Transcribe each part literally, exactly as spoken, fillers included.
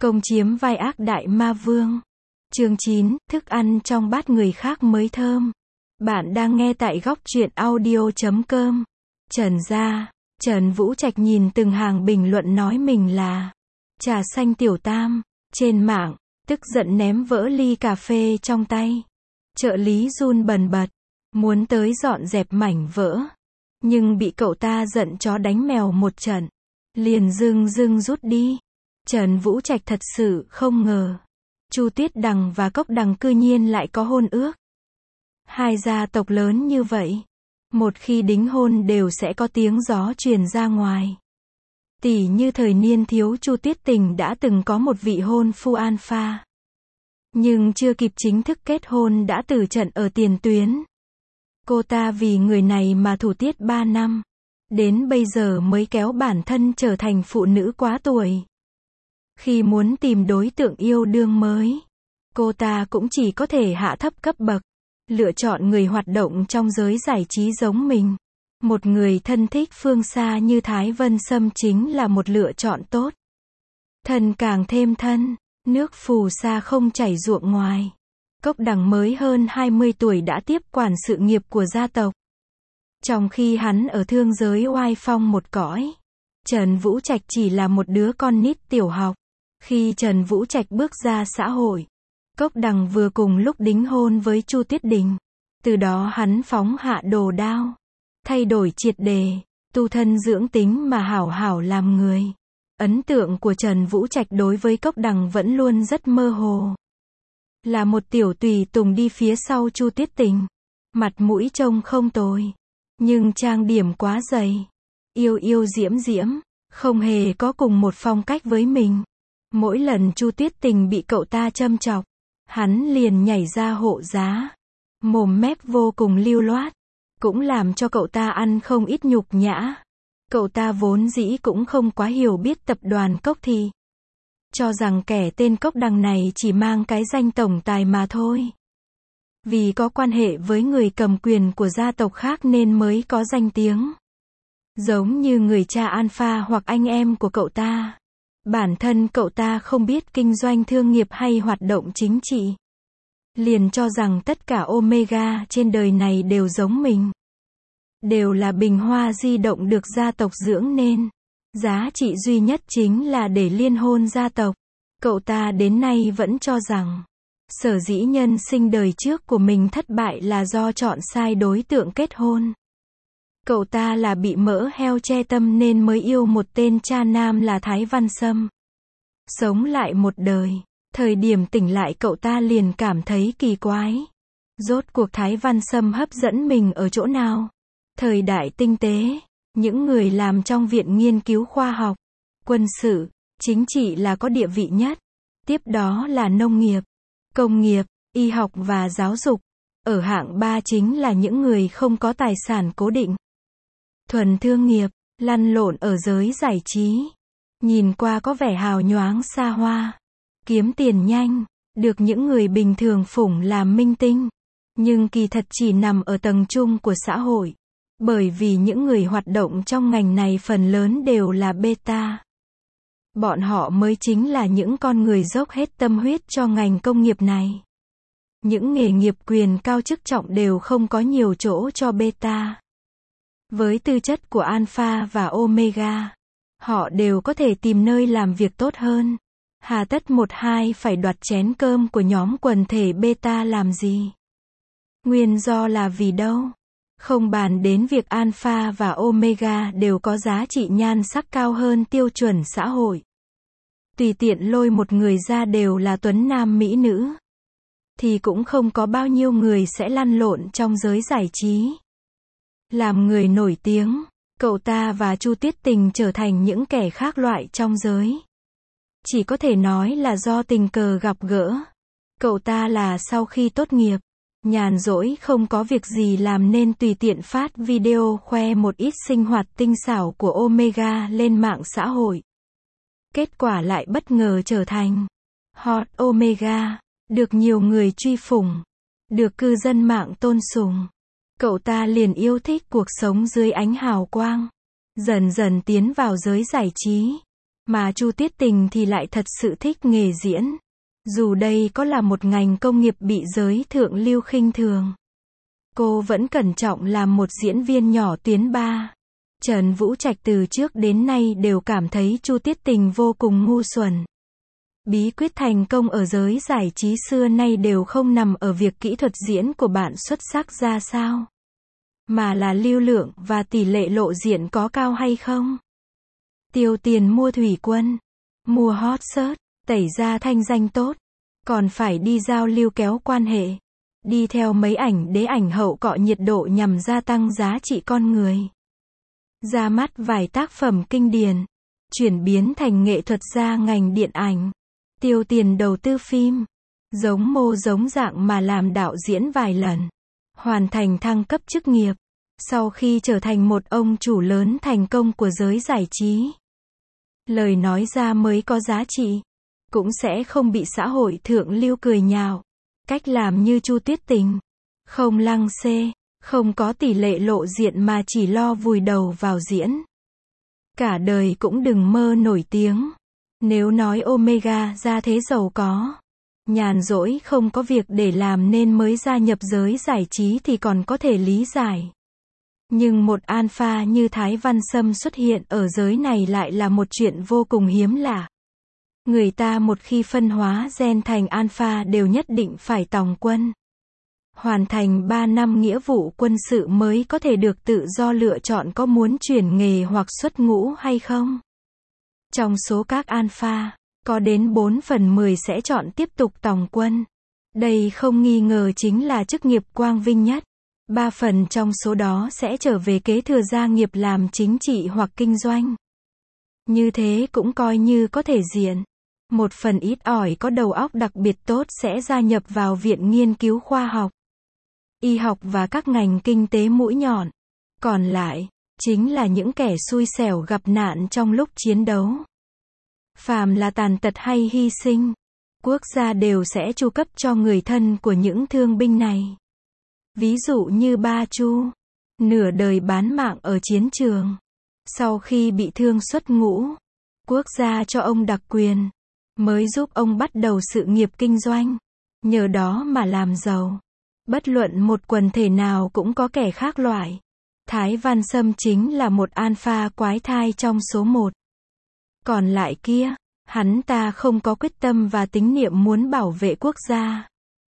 Công chiếm vai ác đại ma vương. Chương chín, thức ăn trong bát người khác mới thơm. Bạn đang nghe tại góc truyện audio chấm com. Trần gia, Trần Vũ Trạch nhìn từng hàng bình luận nói mình là trà xanh tiểu tam, trên mạng, tức giận ném vỡ ly cà phê trong tay. Trợ lý run bần bật, muốn tới dọn dẹp mảnh vỡ. Nhưng bị cậu ta giận chó đánh mèo một trận. Liền dưng dưng rút đi. Trần Vũ Trạch thật sự không ngờ. Chu Tuyết Đằng và Cốc Đằng cư nhiên lại có hôn ước. Hai gia tộc lớn như vậy. Một khi đính hôn đều sẽ có tiếng gió truyền ra ngoài. Tỷ như thời niên thiếu Chu Tuyết Tình đã từng có một vị hôn phu alpha. Nhưng chưa kịp chính thức kết hôn đã tử trận ở tiền tuyến. Cô ta vì người này mà thủ tiết ba năm. Đến bây giờ mới kéo bản thân trở thành phụ nữ quá tuổi. Khi muốn tìm đối tượng yêu đương mới, cô ta cũng chỉ có thể hạ thấp cấp bậc. Lựa chọn người hoạt động trong giới giải trí giống mình. Một người thân thích phương xa như Thái Vân Sâm chính là một lựa chọn tốt. Thân càng thêm thân, nước phù sa không chảy ruộng ngoài. Cốc Đằng mới hơn hai mươi tuổi đã tiếp quản sự nghiệp của gia tộc. Trong khi hắn ở thương giới oai phong một cõi, Trần Vũ Trạch chỉ là một đứa con nít tiểu học. Khi Trần Vũ Trạch bước ra xã hội, Cốc Đằng vừa cùng lúc đính hôn với Chu Tuyết Đình. Từ đó hắn phóng hạ đồ đao, thay đổi triệt đề, tu thân dưỡng tính mà hảo hảo làm người. Ấn tượng của Trần Vũ Trạch đối với Cốc Đằng vẫn luôn rất mơ hồ. Là một tiểu tùy tùng đi phía sau Chu Tuyết Tình. Mặt mũi trông không tồi, nhưng trang điểm quá dày. Yêu yêu diễm diễm, không hề có cùng một phong cách với mình. Mỗi lần Chu Tuyết Tình bị cậu ta châm chọc, hắn liền nhảy ra hộ giá. Mồm mép vô cùng lưu loát, cũng làm cho cậu ta ăn không ít nhục nhã. Cậu ta vốn dĩ cũng không quá hiểu biết tập đoàn Cốc Thị. Cho rằng kẻ tên Cốc Đằng này chỉ mang cái danh tổng tài mà thôi. Vì có quan hệ với người cầm quyền của gia tộc khác nên mới có danh tiếng. Giống như người cha alpha hoặc anh em của cậu ta. Bản thân cậu ta không biết kinh doanh thương nghiệp hay hoạt động chính trị. Liền cho rằng tất cả Omega trên đời này đều giống mình. Đều là bình hoa di động được gia tộc dưỡng nên. Giá trị duy nhất chính là để liên hôn gia tộc. Cậu ta đến nay vẫn cho rằng, sở dĩ nhân sinh đời trước của mình thất bại là do chọn sai đối tượng kết hôn. Cậu ta là bị mỡ heo che tâm nên mới yêu một tên cha nam là Thái Văn Sâm. Sống lại một đời, thời điểm tỉnh lại cậu ta liền cảm thấy kỳ quái. Rốt cuộc Thái Văn Sâm hấp dẫn mình ở chỗ nào? Thời đại tinh tế, những người làm trong viện nghiên cứu khoa học, quân sự, chính trị là có địa vị nhất. Tiếp đó là nông nghiệp, công nghiệp, y học và giáo dục. Ở hạng ba chính là những người không có tài sản cố định. Thuần thương nghiệp, lăn lộn ở giới giải trí. Nhìn qua có vẻ hào nhoáng xa hoa. Kiếm tiền nhanh, được những người bình thường phủng làm minh tinh. Nhưng kỳ thật chỉ nằm ở tầng trung của xã hội. Bởi vì những người hoạt động trong ngành này phần lớn đều là beta. Bọn họ mới chính là những con người dốc hết tâm huyết cho ngành công nghiệp này. Những nghề nghiệp quyền cao chức trọng đều không có nhiều chỗ cho beta. Với tư chất của alpha và omega, họ đều có thể tìm nơi làm việc tốt hơn. Hà tất một hai phải đoạt chén cơm của nhóm quần thể beta làm gì? Nguyên do là vì đâu? Không bàn đến việc alpha và omega đều có giá trị nhan sắc cao hơn tiêu chuẩn xã hội. Tùy tiện lôi một người ra đều là tuấn nam mỹ nữ. Thì cũng không có bao nhiêu người sẽ lăn lộn trong giới giải trí. Làm người nổi tiếng, cậu ta và Chu Tuyết Tình trở thành những kẻ khác loại trong giới. Chỉ có thể nói là do tình cờ gặp gỡ. Cậu ta là sau khi tốt nghiệp, nhàn rỗi không có việc gì làm nên tùy tiện phát video khoe một ít sinh hoạt tinh xảo của Omega lên mạng xã hội. Kết quả lại bất ngờ trở thành hot Omega, được nhiều người truy phủng, được cư dân mạng tôn sùng. Cậu ta liền yêu thích cuộc sống dưới ánh hào quang, dần dần tiến vào giới giải trí. Mà Chu Tuyết Tình thì lại thật sự thích nghề diễn. Dù đây có là một ngành công nghiệp bị giới thượng lưu khinh thường, cô vẫn cẩn trọng làm một diễn viên nhỏ tuyến ba. Trần Vũ Trạch từ trước đến nay đều cảm thấy Chu Tuyết Tình vô cùng ngu xuẩn. Bí quyết thành công ở giới giải trí xưa nay đều không nằm ở việc kỹ thuật diễn của bạn xuất sắc ra sao, mà là lưu lượng và tỷ lệ lộ diện có cao hay không. Tiêu tiền mua thủy quân, mua hot search, tẩy ra thanh danh tốt, còn phải đi giao lưu kéo quan hệ, đi theo mấy ảnh đế ảnh hậu cọ nhiệt độ nhằm gia tăng giá trị con người. Ra mắt vài tác phẩm kinh điển, chuyển biến thành nghệ thuật gia ngành điện ảnh, tiêu tiền đầu tư phim, giống mô giống dạng mà làm đạo diễn vài lần, hoàn thành thăng cấp chức nghiệp. Sau khi trở thành một ông chủ lớn thành công của giới giải trí, lời nói ra mới có giá trị, cũng sẽ không bị xã hội thượng lưu cười nhạo. Cách làm như Chu Tuyết Tình, không lăng xê, không có tỷ lệ lộ diện mà chỉ lo vùi đầu vào diễn. Cả đời cũng đừng mơ nổi tiếng. Nếu nói Omega ra thế giàu có, nhàn rỗi không có việc để làm nên mới gia nhập giới giải trí thì còn có thể lý giải. Nhưng một alpha như Thái Văn Sâm xuất hiện ở giới này lại là một chuyện vô cùng hiếm lạ. Người ta một khi phân hóa gen thành alpha đều nhất định phải tòng quân, hoàn thành ba năm nghĩa vụ quân sự mới có thể được tự do lựa chọn có muốn chuyển nghề hoặc xuất ngũ hay không. Trong số các alpha, có đến bốn phần mười sẽ chọn tiếp tục tòng quân. Đây không nghi ngờ chính là chức nghiệp quang vinh nhất. Ba phần trong số đó sẽ trở về kế thừa gia nghiệp làm chính trị hoặc kinh doanh. Như thế cũng coi như có thể diện. Một phần ít ỏi có đầu óc đặc biệt tốt sẽ gia nhập vào viện nghiên cứu khoa học, y học và các ngành kinh tế mũi nhọn. Còn lại, chính là những kẻ xui xẻo gặp nạn trong lúc chiến đấu. Phàm là tàn tật hay hy sinh, quốc gia đều sẽ chu cấp cho người thân của những thương binh này. Ví dụ như ba Chu, nửa đời bán mạng ở chiến trường. Sau khi bị thương xuất ngũ, quốc gia cho ông đặc quyền, mới giúp ông bắt đầu sự nghiệp kinh doanh. Nhờ đó mà làm giàu. Bất luận một quần thể nào cũng có kẻ khác loại. Thái Văn Sâm chính là một alpha quái thai trong số một. Còn lại kia, hắn ta không có quyết tâm và tín niệm muốn bảo vệ quốc gia.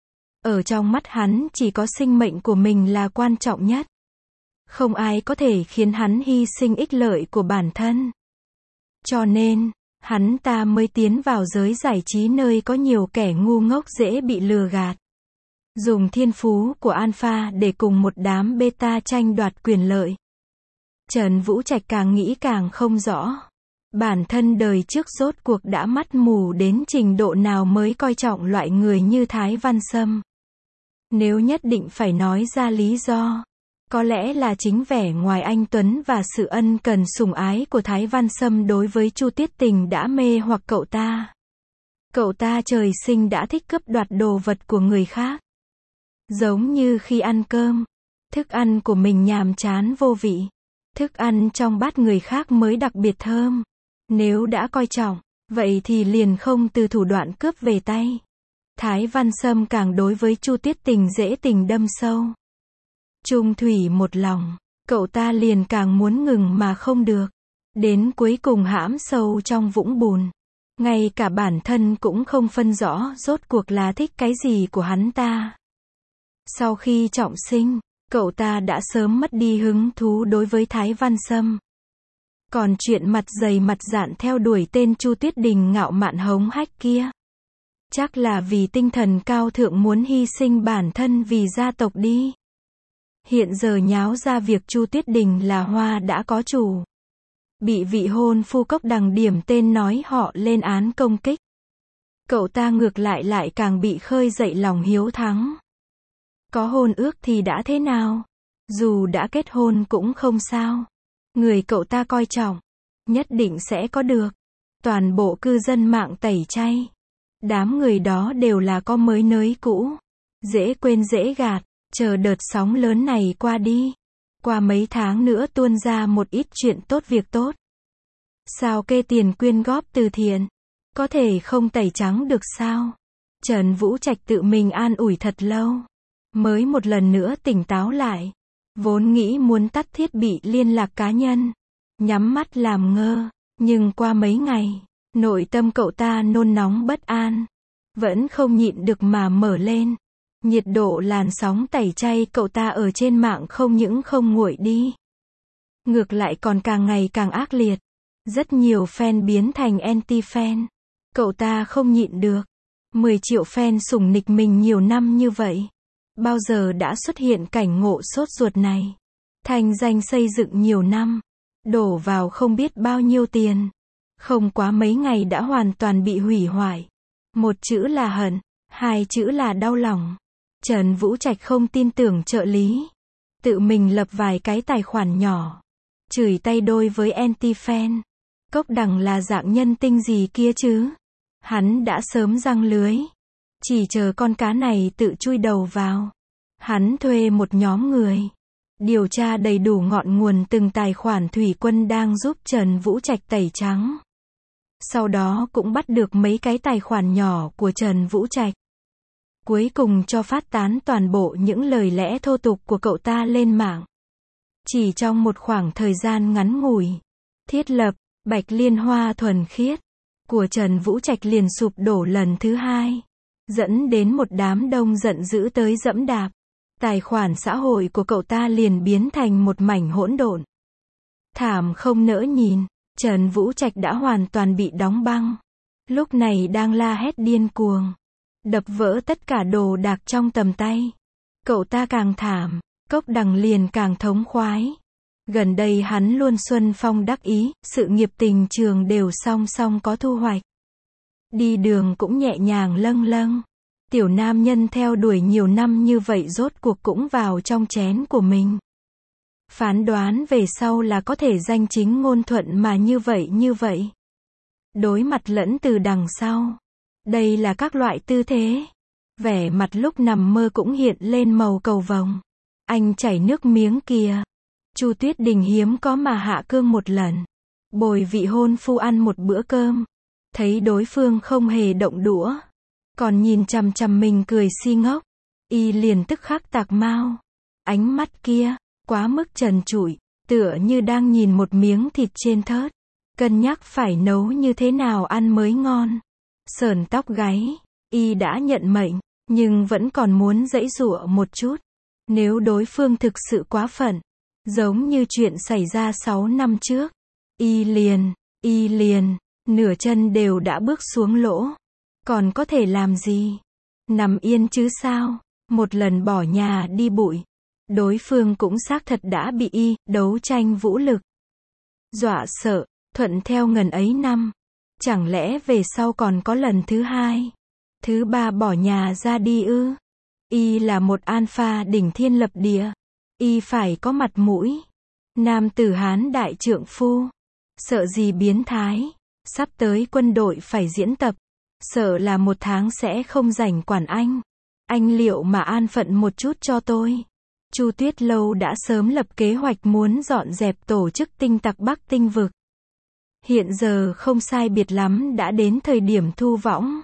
Ở trong mắt hắn chỉ có sinh mệnh của mình là quan trọng nhất. Không ai có thể khiến hắn hy sinh ích lợi của bản thân. Cho nên, hắn ta mới tiến vào giới giải trí nơi có nhiều kẻ ngu ngốc dễ bị lừa gạt. Dùng thiên phú của alpha để cùng một đám beta tranh đoạt quyền lợi. Trần Vũ Trạch càng nghĩ càng không rõ. Bản thân đời trước rốt cuộc đã mắt mù đến trình độ nào mới coi trọng loại người như Thái Văn Sâm. Nếu nhất định phải nói ra lý do, có lẽ là chính vẻ ngoài anh tuấn và sự ân cần sủng ái của Thái Văn Sâm đối với Chu Tuyết Tình đã mê hoặc cậu ta. Cậu ta trời sinh đã thích cướp đoạt đồ vật của người khác. Giống như khi ăn cơm, thức ăn của mình nhàm chán vô vị, thức ăn trong bát người khác mới đặc biệt thơm. Nếu đã coi trọng, vậy thì liền không từ thủ đoạn cướp về tay. Thái Văn Sâm càng đối với Chu Tuyết Tình dễ tình đâm sâu. Chung thủy một lòng, cậu ta liền càng muốn ngừng mà không được. Đến cuối cùng hãm sâu trong vũng bùn. Ngay cả bản thân cũng không phân rõ rốt cuộc là thích cái gì của hắn ta. Sau khi trọng sinh, cậu ta đã sớm mất đi hứng thú đối với Thái Văn Sâm. Còn chuyện mặt dày mặt dạn theo đuổi tên Chu Tuyết Đình ngạo mạn hống hách kia, chắc là vì tinh thần cao thượng muốn hy sinh bản thân vì gia tộc đi. Hiện giờ nháo ra việc Chu Tuyết Đình là hoa đã có chủ. Bị vị hôn phu cốc đằng điểm tên nói họ lên án công kích. Cậu ta ngược lại lại càng bị khơi dậy lòng hiếu thắng. Có hôn ước thì đã thế nào? Dù đã kết hôn cũng không sao. Người cậu ta coi trọng, nhất định sẽ có được. Toàn bộ cư dân mạng tẩy chay. Đám người đó đều là có mới nới cũ. Dễ quên dễ gạt, chờ đợt sóng lớn này qua đi. Qua mấy tháng nữa tuôn ra một ít chuyện tốt việc tốt. Sao kê tiền quyên góp từ thiện? Có thể không tẩy trắng được sao? Trần Vũ Trạch tự mình an ủi thật lâu. Mới một lần nữa tỉnh táo lại. Vốn nghĩ muốn tắt thiết bị liên lạc cá nhân. Nhắm mắt làm ngơ. Nhưng qua mấy ngày, nội tâm cậu ta nôn nóng bất an. Vẫn không nhịn được mà mở lên. Nhiệt độ làn sóng tẩy chay cậu ta ở trên mạng không những không nguội đi. Ngược lại còn càng ngày càng ác liệt. Rất nhiều fan biến thành anti-fan. Cậu ta không nhịn được. mười triệu fan sủng nịch mình nhiều năm như vậy. Bao giờ đã xuất hiện cảnh ngộ sốt ruột này. Thành danh xây dựng nhiều năm. Đổ vào không biết bao nhiêu tiền. Không quá mấy ngày đã hoàn toàn bị hủy hoại. Một chữ là hận. Hai chữ là đau lòng. Trần Vũ Trạch không tin tưởng trợ lý. Tự mình lập vài cái tài khoản nhỏ. Chửi tay đôi với anti-fan. Cốc Đằng là dạng nhân tinh gì kia chứ? Hắn đã sớm giăng lưới. Chỉ chờ con cá này tự chui đầu vào. Hắn thuê một nhóm người. Điều tra đầy đủ ngọn nguồn từng tài khoản thủy quân đang giúp Trần Vũ Trạch tẩy trắng. Sau đó cũng bắt được mấy cái tài khoản nhỏ của Trần Vũ Trạch. Cuối cùng cho phát tán toàn bộ những lời lẽ thô tục của cậu ta lên mạng. Chỉ trong một khoảng thời gian ngắn ngủi. Thiết lập, Bạch Liên Hoa thuần khiết của Trần Vũ Trạch liền sụp đổ lần thứ hai. Dẫn đến một đám đông giận dữ tới dẫm đạp. Tài khoản xã hội của cậu ta liền biến thành một mảnh hỗn độn. Thảm không nỡ nhìn, Trần Vũ Trạch đã hoàn toàn bị đóng băng. Lúc này đang la hét điên cuồng. Đập vỡ tất cả đồ đạc trong tầm tay. Cậu ta càng thảm, Cốc Đằng liền càng thống khoái. Gần đây hắn luôn xuân phong đắc ý, sự nghiệp tình trường đều song song có thu hoạch. Đi đường cũng nhẹ nhàng lâng lâng. Tiểu nam nhân theo đuổi nhiều năm như vậy rốt cuộc cũng vào trong chén của mình. Phán đoán về sau là có thể danh chính ngôn thuận mà như vậy như vậy. Đối mặt lẫn từ đằng sau. Đây là các loại tư thế. Vẻ mặt lúc nằm mơ cũng hiện lên màu cầu vồng. Anh chảy nước miếng kìa. Chu Tuyết Đình hiếm có mà hạ cương một lần. Bồi vị hôn phu ăn một bữa cơm. Thấy đối phương không hề động đũa. Còn nhìn chằm chằm mình cười si ngốc. Y liền tức khắc tạc mau. Ánh mắt kia, quá mức trần trụi. Tựa như đang nhìn một miếng thịt trên thớt. Cân nhắc phải nấu như thế nào ăn mới ngon. Sờn tóc gáy. Y đã nhận mệnh. Nhưng vẫn còn muốn giãy giụa một chút. Nếu đối phương thực sự quá phận. Giống như chuyện xảy ra sáu năm trước. Y liền, y liền, nửa chân đều đã bước xuống lỗ. Còn có thể làm gì? Nằm yên chứ sao? Một lần bỏ nhà đi bụi. Đối phương cũng xác thật đã bị y đấu tranh vũ lực. Dọa sợ, thuận theo ngần ấy năm. Chẳng lẽ về sau còn có lần thứ hai? Thứ ba bỏ nhà ra đi ư? Y là một alpha đỉnh thiên lập địa. Y phải có mặt mũi. Nam tử Hán đại trượng phu. Sợ gì biến thái. Sắp tới quân đội phải diễn tập. Sợ là một tháng sẽ không rảnh quản anh. Anh liệu mà an phận một chút cho tôi. Chu Tuyết Lâu đã sớm lập kế hoạch muốn dọn dẹp tổ chức tinh tặc Bắc Tinh vực. Hiện giờ không sai biệt lắm đã đến thời điểm thu võng.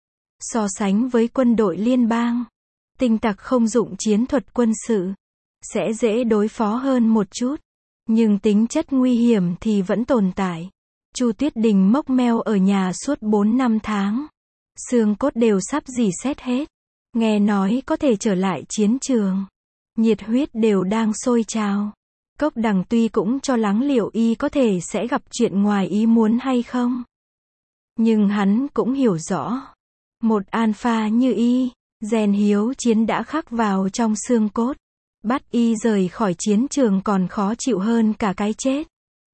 So sánh với quân đội liên bang, tinh tặc không dụng chiến thuật quân sự, sẽ dễ đối phó hơn một chút. Nhưng tính chất nguy hiểm thì vẫn tồn tại. Chu Tuyết Đình mốc meo ở nhà suốt bốn năm tháng. Xương cốt đều sắp rỉ sét hết. Nghe nói có thể trở lại chiến trường. Nhiệt huyết đều đang sôi trào. Cốc Đằng tuy cũng cho lắng liệu y có thể sẽ gặp chuyện ngoài ý muốn hay không. Nhưng hắn cũng hiểu rõ. Một alpha như y, gen hiếu chiến đã khắc vào trong xương cốt. Bắt y rời khỏi chiến trường còn khó chịu hơn cả cái chết.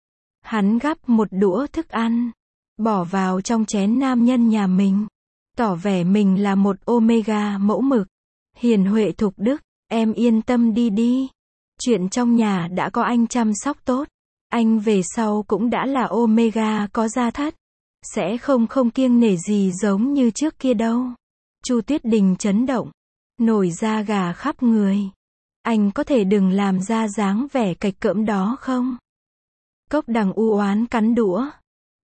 Hắn gắp một đũa thức ăn, bỏ vào trong chén nam nhân nhà mình. Tỏ vẻ mình là một omega mẫu mực. Hiền huệ thục đức, em yên tâm đi đi. Chuyện trong nhà đã có anh chăm sóc tốt. Anh về sau cũng đã là omega có gia thất. Sẽ không không kiêng nể gì giống như trước kia đâu. Chu Tuyết Đình chấn động. Nổi da gà khắp người. Anh có thể đừng làm ra dáng vẻ cạch cỡm đó không? Cốc Đằng u oán cắn đũa.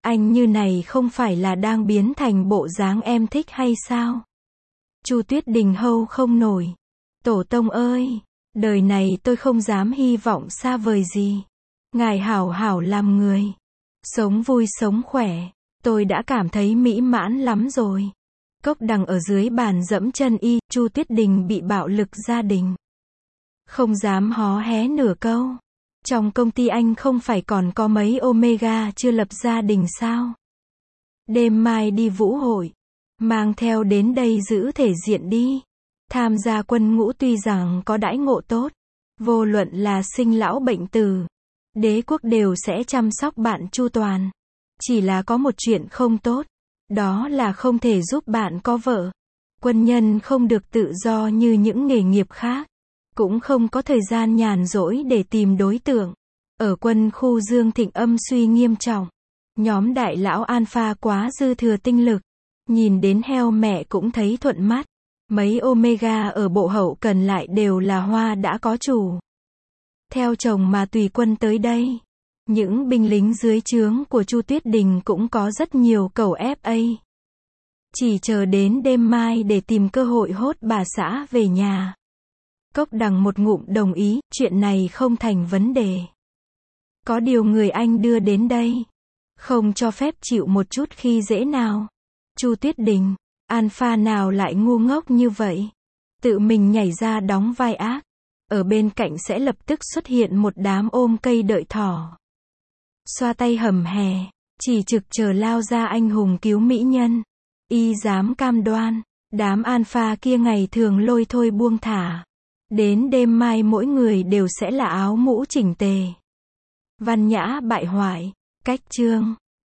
Anh như này không phải là đang biến thành bộ dáng em thích hay sao? Chu Tuyết Đình hâu không nổi. Tổ tông ơi, đời này tôi không dám hy vọng xa vời gì. Ngài hảo hảo làm người. Sống vui sống khỏe. Tôi đã cảm thấy mỹ mãn lắm rồi. Cốc Đằng ở dưới bàn dẫm chân y, Chu Tuyết Đình bị bạo lực gia đình. Không dám hó hé nửa câu. Trong công ty anh không phải còn có mấy Omega chưa lập gia đình sao? Đêm mai đi vũ hội. Mang theo đến đây giữ thể diện đi. Tham gia quân ngũ tuy rằng có đãi ngộ tốt. Vô luận là sinh lão bệnh tử. Đế quốc đều sẽ chăm sóc bạn chu toàn. Chỉ là có một chuyện không tốt. Đó là không thể giúp bạn có vợ. Quân nhân không được tự do như những nghề nghiệp khác. Cũng không có thời gian nhàn rỗi để tìm đối tượng. Ở quân khu Dương Thịnh âm suy nghiêm trọng. Nhóm đại lão Alpha quá dư thừa tinh lực. Nhìn đến heo mẹ cũng thấy thuận mắt. Mấy Omega ở bộ hậu cần lại đều là hoa đã có chủ. Theo chồng mà tùy quân tới đây. Những binh lính dưới trướng của Chu Tuyết Đình cũng có rất nhiều cầu ép a. Chỉ chờ đến đêm mai để tìm cơ hội hốt bà xã về nhà. Cốc Đằng một ngụm đồng ý, chuyện này không thành vấn đề. Có điều người anh đưa đến đây. Không cho phép chịu một chút khi dễ nào. Chu Tuyết Đình, Alpha nào lại ngu ngốc như vậy? Tự mình nhảy ra đóng vai ác. Ở bên cạnh sẽ lập tức xuất hiện một đám ôm cây đợi thỏ. Xoa tay hầm hè, chỉ trực chờ lao ra anh hùng cứu mỹ nhân. Y dám cam đoan, đám Alpha kia ngày thường lôi thôi buông thả. Đến đêm mai mỗi người đều sẽ là áo mũ chỉnh tề. Văn nhã bại hoại, cách chương.